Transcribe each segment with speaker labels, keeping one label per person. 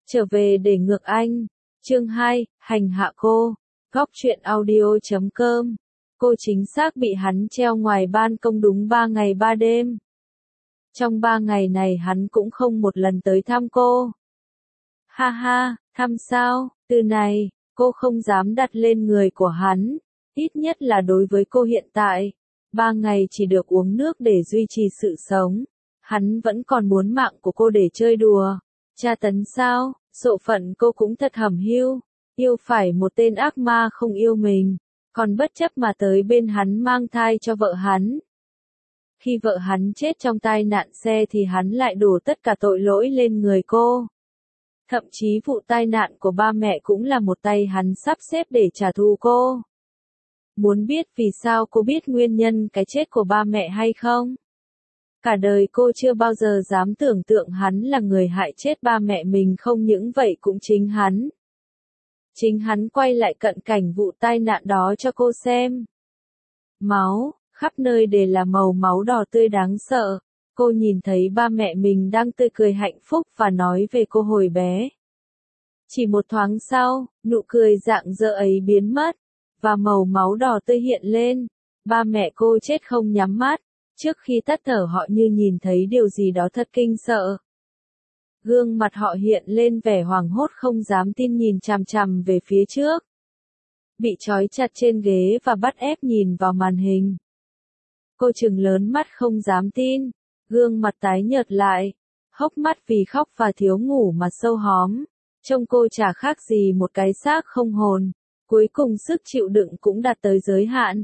Speaker 1: Trở về để ngược anh. Chương 2, hành hạ cô. Góc truyện audio.com. Cô chính xác bị hắn treo ngoài ban công đúng 3 ngày 3 đêm. Trong 3 ngày này hắn cũng không một lần tới thăm cô. Ha ha, thăm sao? Từ này, cô không dám đặt lên người của hắn. Ít nhất là đối với cô hiện tại. 3 ngày chỉ được uống nước để duy trì sự sống. Hắn vẫn còn muốn mạng của cô để chơi đùa. Tra tấn sao? Số phận cô cũng thật hẩm hiu. Yêu phải một tên ác ma không yêu mình. Còn bất chấp mà tới bên hắn mang thai cho vợ hắn. Khi vợ hắn chết trong tai nạn xe thì hắn lại đổ tất cả tội lỗi lên người cô. Thậm chí vụ tai nạn của ba mẹ cũng là một tay hắn sắp xếp để trả thù cô. Muốn biết vì sao cô biết nguyên nhân cái chết của ba mẹ hay không? Cả đời cô chưa bao giờ dám tưởng tượng hắn là người hại chết ba mẹ mình, không những vậy cũng chính hắn. Chính hắn quay lại cận cảnh vụ tai nạn đó cho cô xem. Máu, khắp nơi đều là màu máu đỏ tươi đáng sợ. Cô nhìn thấy ba mẹ mình đang tươi cười hạnh phúc và nói về cô hồi bé. Chỉ một thoáng sau, nụ cười rạng rỡ ấy biến mất, và màu máu đỏ tươi hiện lên. Ba mẹ cô chết không nhắm mắt. Trước khi tắt thở họ như nhìn thấy điều gì đó thật kinh sợ. Gương mặt họ hiện lên vẻ hoảng hốt không dám tin, nhìn chằm chằm về phía trước. Bị trói chặt trên ghế và bắt ép nhìn vào màn hình. Cô trừng lớn mắt không dám tin, gương mặt tái nhợt lại, hốc mắt vì khóc và thiếu ngủ mà sâu hóm. Trông cô chả khác gì một cái xác không hồn. Cuối cùng sức chịu đựng cũng đạt tới giới hạn.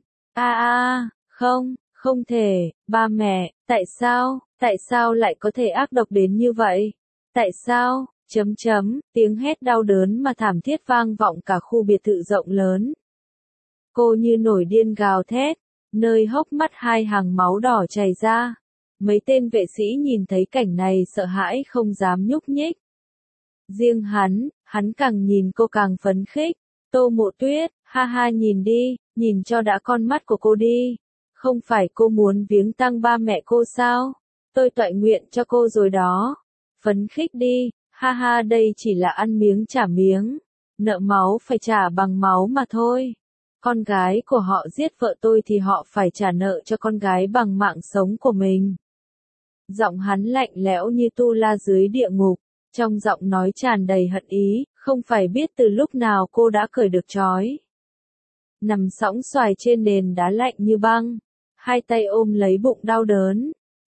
Speaker 1: Không thể, ba mẹ, tại sao lại có thể ác độc đến như vậy? Tại sao, tiếng hét đau đớn mà thảm thiết vang vọng cả khu biệt thự rộng lớn. Cô như nổi điên gào thét, nơi hốc mắt hai hàng máu đỏ chảy ra. Mấy tên vệ sĩ nhìn thấy cảnh này sợ hãi không dám nhúc nhích. Riêng hắn càng nhìn cô càng phấn khích. Tô Mộ Tuyết, ha ha, nhìn đi, nhìn cho đã con mắt của cô đi. Không phải cô muốn viếng tang ba mẹ cô sao? Tôi toại nguyện cho cô rồi đó. Phấn khích đi, ha ha, đây chỉ là ăn miếng trả miếng. Nợ máu phải trả bằng máu mà thôi. Con gái của họ giết vợ tôi thì họ phải trả nợ cho con gái bằng mạng sống của mình. Giọng hắn lạnh lẽo như tu la dưới địa ngục. Trong giọng nói tràn đầy hận ý, không phải biết từ lúc nào cô đã cởi được trói. Nằm sõng xoài trên nền đá lạnh như băng. Hai tay ôm lấy bụng đau đớn.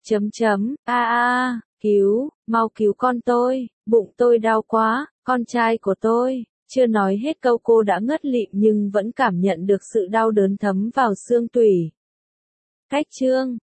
Speaker 1: Mau cứu con tôi, bụng tôi đau quá, con trai của tôi. Chưa nói hết câu cô đã ngất lịm nhưng vẫn cảm nhận được sự đau đớn thấm vào xương tủy. Cách chương